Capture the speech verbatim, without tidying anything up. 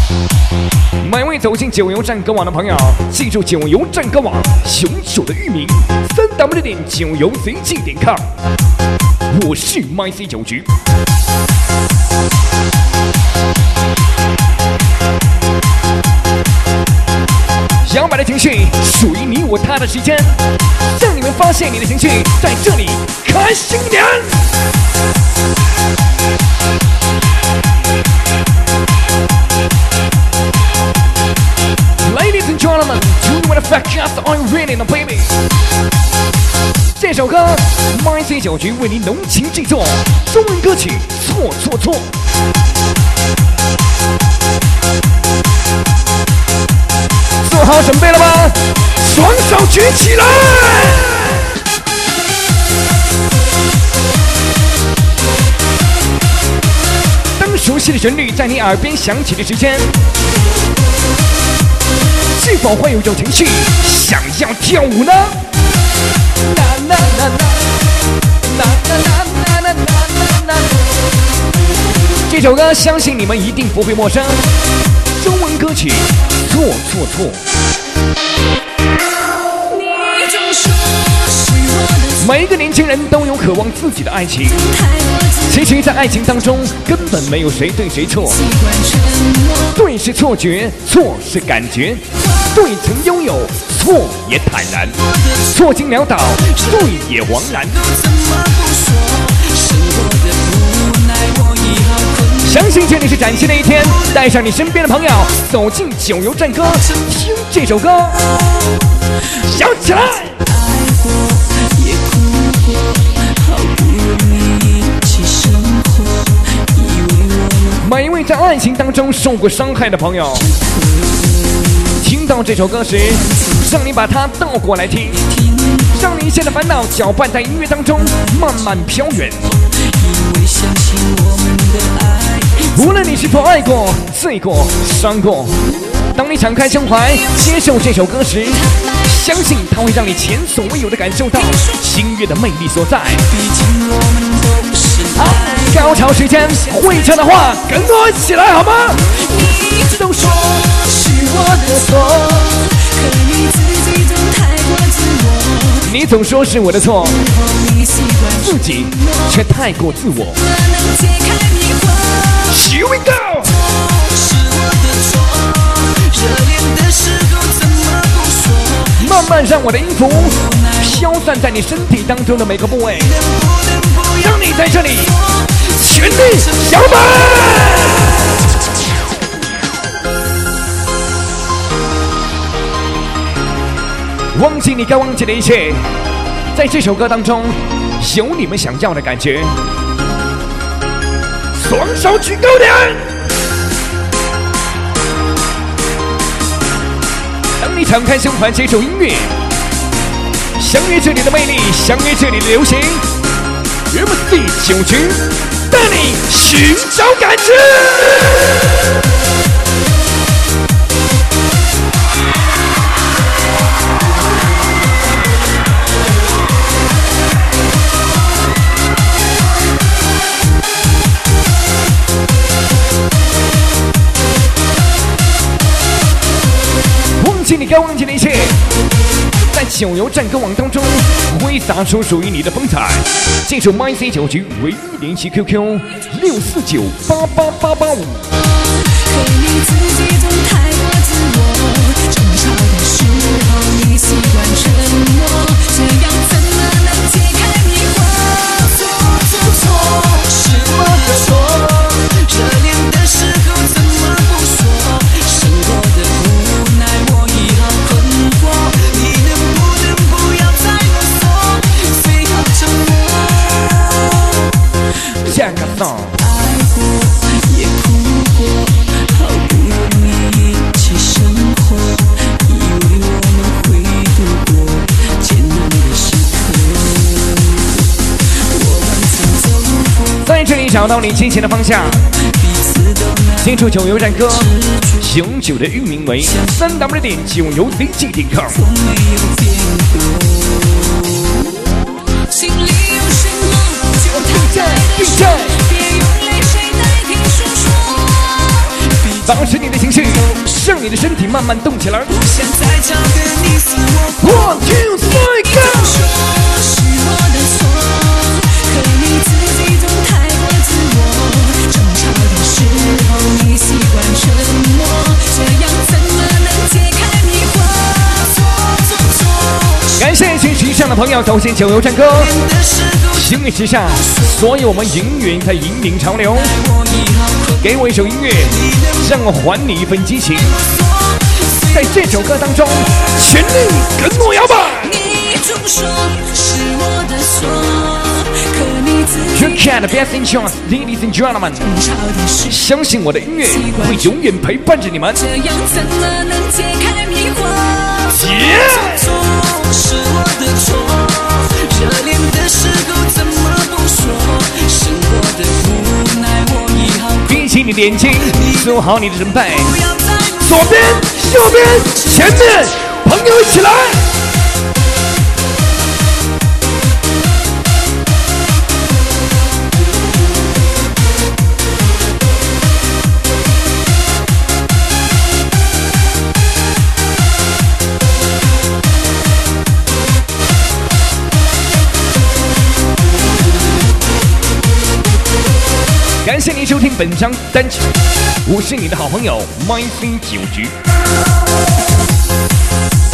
每位走进九游战歌网的朋友，记住九游战歌网永久的域名：三 w 点九游 c g 点 com。我是 M C 九局。摇摆的情绪属于你我他的时间，让你们发现你的情绪在这里，开心点。Ladies and gentlemen, do you wanna fuck us on rhythm, baby? 这首歌 M C 九局为您浓情制作，中文歌曲错错错。做好准备了吗？双手举起来！当熟悉的旋律在你耳边响起的时间，是否会有一种情绪想要跳舞呢？这首歌相信你们一定不会陌生，中文歌曲错错错。每一个年轻人都有渴望自己的爱情，其实在爱情当中根本没有谁对谁错，对是错觉，错是感觉，对曾拥有，错也坦然，错经潦倒，对也枉然。相信这里是崭新的一天，带上你身边的朋友，走进九游战歌，听这首歌，摇起来！每一位在爱情当中受过伤害的朋友，听到这首歌时，让你把它倒过来听，让你一切的烦恼搅拌在音乐当中，慢慢飘远。无论你是否爱过、醉过、伤过，当你敞开胸怀接受这首歌时，相信它会让你前所未有的感受到音乐的魅力所在。好，高潮时间，会唱的话跟我一起来好吗？你都说是我的错，可你自己总太过自我。你总说是我的错，自己却太过自我。Here we go！ 慢慢让我的音符飘散在你身体当中的每个部位，让你在这里全力摇摆。忘记你该忘记的一切，在这首歌当中有你们想要的感觉。双手举高点！当你敞开胸怀接受音乐，相约这里的魅力，相约这里的流行 ，M C 九局带你寻找感觉。你该忘记的一切，在九游战歌网当中挥洒出属于你的风采。记住 M C 九局唯一联系 Q Q 六四九八八八八五。下个 song。在这里找到你亲情的方向，记住九游战歌永久的域名为三 w 点九游 c g 点 com。心里有什么就藏在的手，别用泪水代替诉说。把保持你的情绪，让你的身体慢慢动起来。One, two, three, go！ 感谢群时尚的朋友走进九游战歌，幸运时尚，所以我们永远在引领潮流。给我一首音乐，让我还你一份激情。在这首歌当中，全力跟我摇吧。You can the best in chance, ladies and gentlemen。相信我的音乐会永远陪伴着你们。这样怎么能解开迷惑？是我的错，热恋的时候怎么不说？生活的无奈我已好。闭起你的眼睛，做好你的准备。左边、右边、前面，朋友一起来。感谢您收听本张单曲，我是你的好朋友麦飞九局。